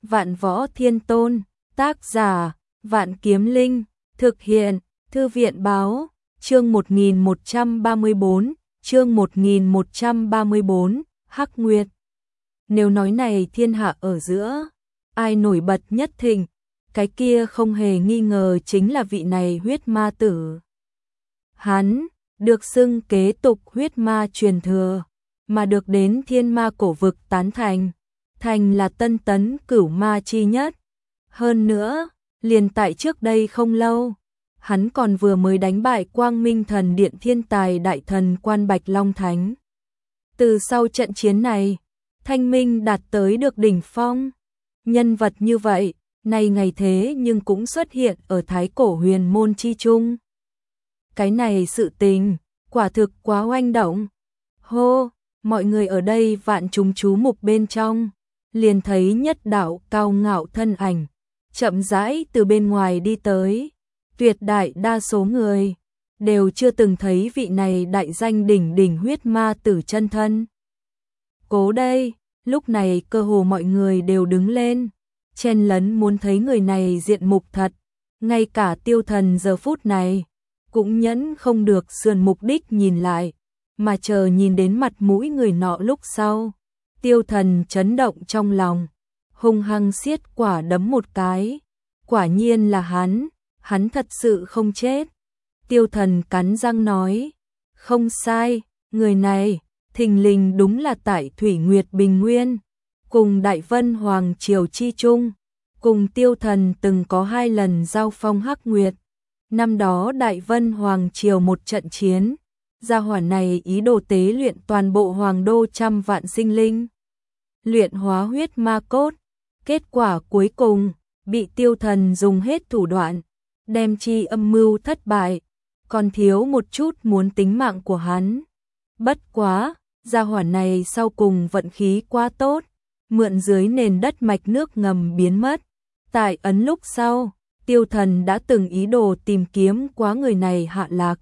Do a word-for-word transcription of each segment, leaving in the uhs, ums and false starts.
Vạn Võ Thiên Tôn, tác giả, Vạn Kiếm Linh, thực hiện, Thư viện báo, chương một nghìn một trăm ba mươi bốn, chương một nghìn một trăm ba mươi bốn, Hắc Nguyệt. Nếu nói này thiên hạ ở giữa, ai nổi bật nhất thịnh, cái kia không hề nghi ngờ chính là vị này huyết ma tử. Hắn, được xưng kế tục huyết ma truyền thừa, mà được đến thiên ma cổ vực tán thành, thành là tân tấn cửu ma chi nhất. Hơn nữa, liền tại trước đây không lâu, hắn còn vừa mới đánh bại Quang Minh Thần Điện thiên tài đại thần Quan Bạch Long Thánh. Từ sau trận chiến này, thanh minh đạt tới được đỉnh phong. Nhân vật như vậy, nay ngày thế nhưng cũng xuất hiện ở Thái Cổ Huyền Môn chi trung. Cái này sự tình, quả thực quá oanh động. Hô, mọi người ở đây vạn chúng chú mục bên trong, liền thấy nhất đạo cao ngạo thân ảnh, chậm rãi từ bên ngoài đi tới. Tuyệt đại đa số người đều chưa từng thấy vị này đại danh đỉnh đỉnh huyết ma tử chân thân. Cố đây, lúc này cơ hồ mọi người đều đứng lên, chen lấn muốn thấy người này diện mục thật. Ngay cả Tiêu Thần giờ phút này cũng nhẫn không được sườn mục đích nhìn lại, mà chờ nhìn đến mặt mũi người nọ lúc sau. Tiêu Thần chấn động trong lòng, hung hăng siết quả đấm một cái. Quả nhiên là hắn, hắn thật sự không chết. Tiêu Thần cắn răng nói, không sai, người này, thình lình đúng là tại Thủy Nguyệt Bình Nguyên, cùng Đại Vân Hoàng Triều chi trung, cùng Tiêu Thần từng có hai lần giao phong Hắc Nguyệt. Năm đó Đại Vân Hoàng Triều một trận chiến, gia hỏa này ý đồ tế luyện toàn bộ hoàng đô trăm vạn sinh linh, luyện hóa huyết ma cốt. Kết quả cuối cùng, bị Tiêu Thần dùng hết thủ đoạn, đem chi âm mưu thất bại, còn thiếu một chút muốn tính mạng của hắn. Bất quá, gia hỏa này sau cùng vận khí quá tốt, mượn dưới nền đất mạch nước ngầm biến mất. Tại ấn lúc sau, Tiêu Thần đã từng ý đồ tìm kiếm quá người này hạ lạc.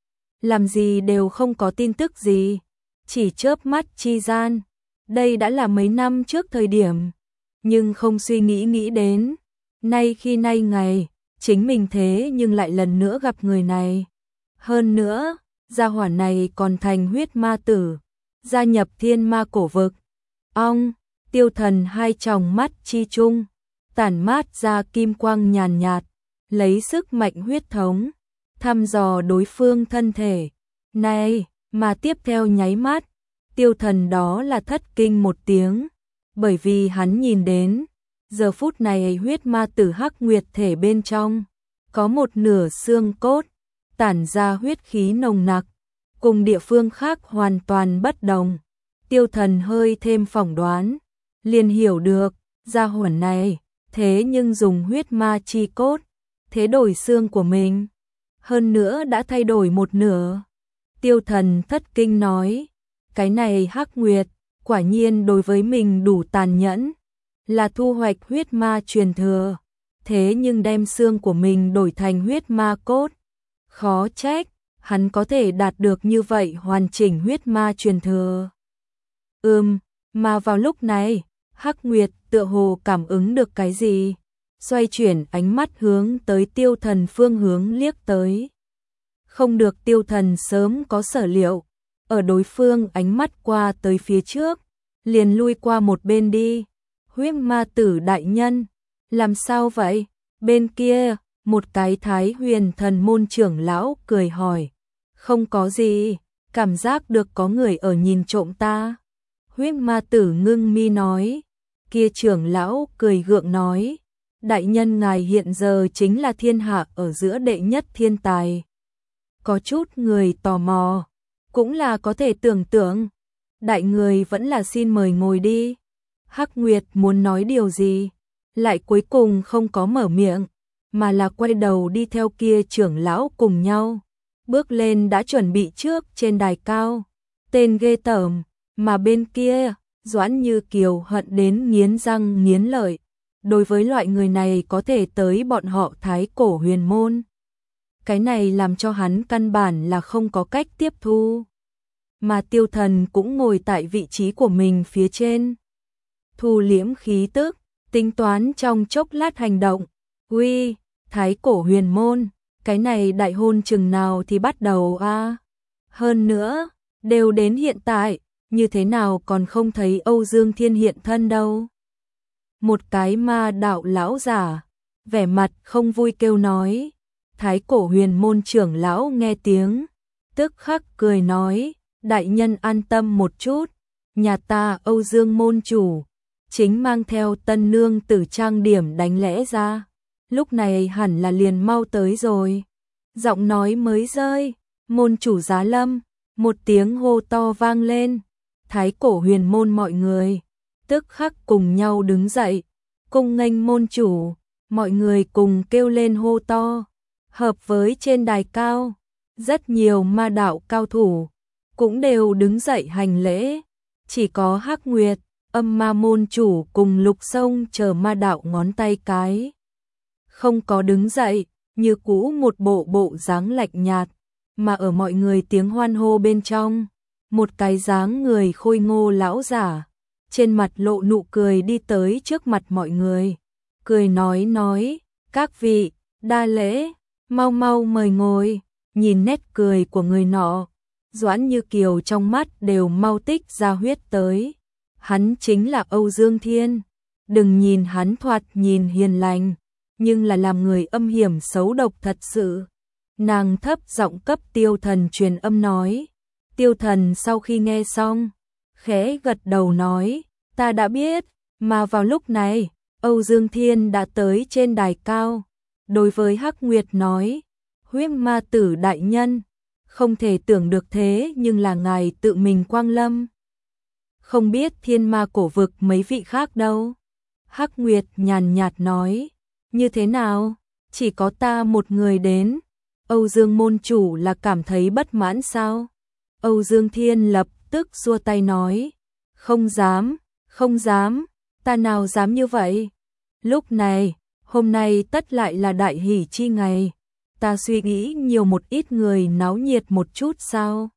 Làm gì đều không có tin tức gì, chỉ chớp mắt chi gian. Đây đã là mấy năm trước thời điểm, nhưng không suy nghĩ nghĩ đến, nay khi nay ngày, chính mình thế nhưng lại lần nữa gặp người này. Hơn nữa, gia hỏa này còn thành huyết ma tử, gia nhập thiên ma cổ vực. Ong, Tiêu Thần hai tròng mắt chi trung, tản mát ra kim quang nhàn nhạt, lấy sức mạnh huyết thống, thăm dò đối phương thân thể. Này, mà tiếp theo nháy mắt, Tiêu Thần đó là thất kinh một tiếng, bởi vì hắn nhìn đến, giờ phút này huyết ma tử Hắc Nguyệt thể bên trong, có một nửa xương cốt, tản ra huyết khí nồng nặc, cùng địa phương khác hoàn toàn bất đồng. Tiêu Thần hơi thêm phỏng đoán, liền hiểu được, gia hỏa này, thế nhưng dùng huyết ma chi cốt, thế đổi xương của mình, hơn nữa đã thay đổi một nửa. Tiêu Thần thất kinh nói, cái này Hắc Nguyệt, quả nhiên đối với mình đủ tàn nhẫn, là thu hoạch huyết ma truyền thừa, thế nhưng đem xương của mình đổi thành huyết ma cốt. Khó trách, hắn có thể đạt được như vậy hoàn chỉnh huyết ma truyền thừa. Ừm, mà vào lúc này, Hắc Nguyệt tựa hồ cảm ứng được cái gì, xoay chuyển ánh mắt hướng tới Tiêu Thần phương hướng liếc tới. Không được, Tiêu Thần sớm có sở liệu, ở đối phương ánh mắt qua tới phía trước, liền lui qua một bên đi. Huyết ma tử đại nhân, làm sao vậy? Bên kia, một cái Thái Huyền Thần môn trưởng lão cười hỏi. Không có gì, cảm giác được có người ở nhìn trộm ta. Huyết ma tử ngưng mi nói. Kia trưởng lão cười gượng nói, đại nhân ngài hiện giờ chính là thiên hạ ở giữa đệ nhất thiên tài. Có chút người tò mò, cũng là có thể tưởng tượng. Đại người vẫn là xin mời ngồi đi. Hắc Nguyệt muốn nói điều gì, lại cuối cùng không có mở miệng, mà là quay đầu đi theo kia trưởng lão cùng nhau, bước lên đã chuẩn bị trước trên đài cao. Tên ghê tởm, mà bên kia, Doãn Như Kiều hận đến nghiến răng nghiến lợi. Đối với loại người này có thể tới bọn họ Thái Cổ Huyền Môn, cái này làm cho hắn căn bản là không có cách tiếp thu. Mà Tiêu Thần cũng ngồi tại vị trí của mình phía trên, thu liễm khí tức, tính toán trong chốc lát hành động. Uy, Thái Cổ Huyền Môn, cái này đại hôn chừng nào thì bắt đầu a? Hơn nữa, đều đến hiện tại, như thế nào còn không thấy Âu Dương Thiên hiện thân đâu? Một cái ma đạo lão giả, vẻ mặt không vui kêu nói. Thái Cổ Huyền Môn trưởng lão nghe tiếng, tức khắc cười nói, đại nhân an tâm một chút, nhà ta Âu Dương môn chủ, chính mang theo tân nương tử trang điểm đánh lẽ ra, lúc này hẳn là liền mau tới rồi. Giọng nói mới rơi, môn chủ giá lâm, một tiếng hô to vang lên, Thái Cổ Huyền Môn mọi người, tức khắc cùng nhau đứng dậy, cung nghênh môn chủ, mọi người cùng kêu lên hô to, hợp với trên đài cao, rất nhiều ma đạo cao thủ, cũng đều đứng dậy hành lễ, chỉ có Hắc Nguyệt, Âm Ma môn chủ cùng Lục Sông chờ ma đạo ngón tay cái. Không có đứng dậy, như cũ một bộ bộ dáng lạnh nhạt, mà ở mọi người tiếng hoan hô bên trong, một cái dáng người khôi ngô lão giả, trên mặt lộ nụ cười đi tới trước mặt mọi người, cười nói nói, các vị, đa lễ, mau mau mời ngồi, nhìn nét cười của người nọ, Doãn Như Kiều trong mắt đều mau tích ra huyết tới. Hắn chính là Âu Dương Thiên, đừng nhìn hắn thoạt nhìn hiền lành, nhưng là làm người âm hiểm xấu độc thật sự. Nàng thấp giọng cấp Tiêu Thần truyền âm nói. Tiêu Thần sau khi nghe xong, khẽ gật đầu nói, ta đã biết, mà vào lúc này, Âu Dương Thiên đã tới trên đài cao. Đối với Hắc Nguyệt nói, huyết ma tử đại nhân, không thể tưởng được thế nhưng là ngài tự mình quang lâm. Không biết thiên ma cổ vực mấy vị khác đâu. Hắc Nguyệt nhàn nhạt nói, như thế nào, chỉ có ta một người đến. Âu Dương môn chủ là cảm thấy bất mãn sao? Âu Dương Thiên lập tức xua tay nói, không dám, không dám, ta nào dám như vậy. Lúc này, hôm nay tất lại là đại hỷ chi ngày, ta suy nghĩ nhiều một ít người náo nhiệt một chút sao?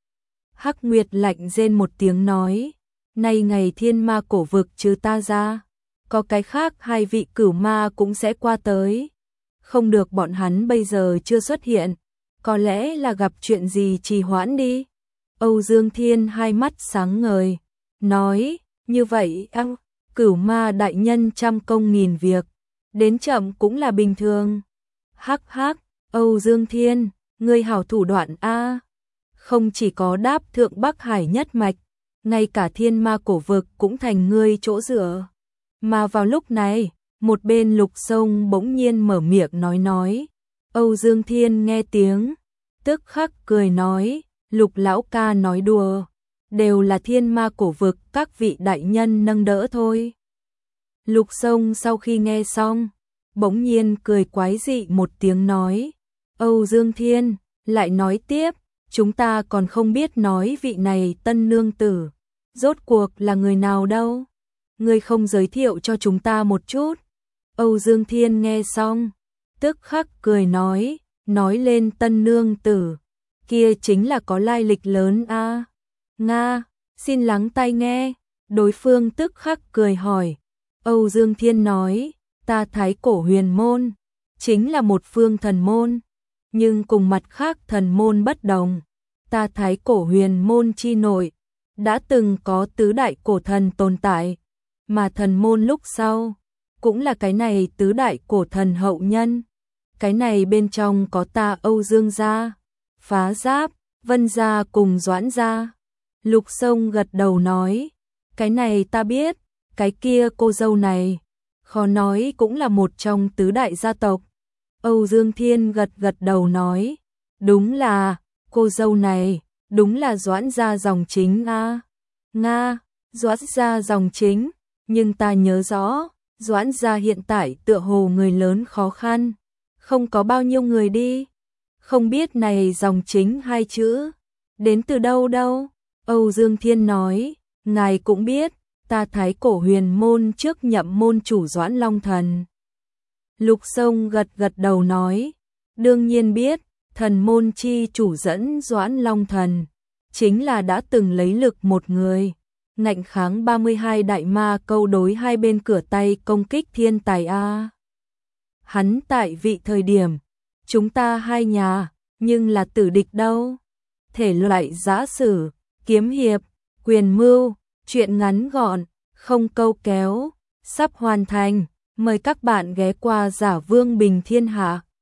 Hắc Nguyệt lạnh rên một tiếng nói, nay ngày thiên ma cổ vực trừ ta ra, có cái khác hai vị cửu ma cũng sẽ qua tới. Không được, bọn hắn bây giờ chưa xuất hiện, có lẽ là gặp chuyện gì trì hoãn đi. Âu Dương Thiên hai mắt sáng ngời, nói, như vậy ăng, cửu ma đại nhân trăm công nghìn việc, đến chậm cũng là bình thường. Hắc hắc, Âu Dương Thiên, ngươi hảo thủ đoạn a, không chỉ có đáp thượng Bắc Hải nhất mạch, ngay cả thiên ma cổ vực cũng thành ngươi chỗ dựa. Mà vào lúc này, một bên Lục Sông bỗng nhiên mở miệng nói nói. Âu Dương Thiên nghe tiếng, tức khắc cười nói, Lục lão ca nói đùa, đều là thiên ma cổ vực các vị đại nhân nâng đỡ thôi. Lục Sông sau khi nghe xong, bỗng nhiên cười quái dị một tiếng nói, Âu Dương Thiên, lại nói tiếp, chúng ta còn không biết nói vị này tân nương tử, rốt cuộc là người nào đâu, ngươi không giới thiệu cho chúng ta một chút. Âu Dương Thiên nghe xong, tức khắc cười nói, nói lên tân nương tử, kia chính là có lai lịch lớn a. À. Nga, xin lắng tai nghe, đối phương tức khắc cười hỏi. Âu Dương Thiên nói, ta Thái Cổ Huyền Môn, chính là một phương thần môn, nhưng cùng mặt khác thần môn bất đồng, ta Thái Cổ Huyền Môn chi nội, đã từng có tứ đại cổ thần tồn tại, mà thần môn lúc sau, cũng là cái này tứ đại cổ thần hậu nhân. Cái này bên trong có ta Âu Dương gia, Phá Giáp, Vân gia cùng Doãn gia. Lục Sông gật đầu nói, cái này ta biết, cái kia cô dâu này, khó nói cũng là một trong tứ đại gia tộc. Âu Dương Thiên gật gật đầu nói, đúng là, cô dâu này, đúng là Doãn gia dòng chính a. À. Nga, Doãn gia dòng chính, nhưng ta nhớ rõ, Doãn gia hiện tại tựa hồ người lớn khó khăn, không có bao nhiêu người đi. Không biết này dòng chính hai chữ, đến từ đâu đâu? Âu Dương Thiên nói, ngài cũng biết, ta Thái Cổ Huyền Môn trước nhậm môn chủ Doãn Long Thần. Lục Sông gật gật đầu nói, đương nhiên biết, thần môn chi chủ dẫn Doãn Long Thần, chính là đã từng lấy lực một người, ngạnh kháng ba mươi hai đại ma câu đối hai bên cửa tay công kích thiên tài a. Hắn tại vị thời điểm, chúng ta hai nhà, nhưng là tử địch đâu. Thể loại giã sử, kiếm hiệp, quyền mưu, truyện ngắn gọn, không câu kéo, sắp hoàn thành. Mời các bạn ghé qua Giả Vương Bình Thiên Hạ.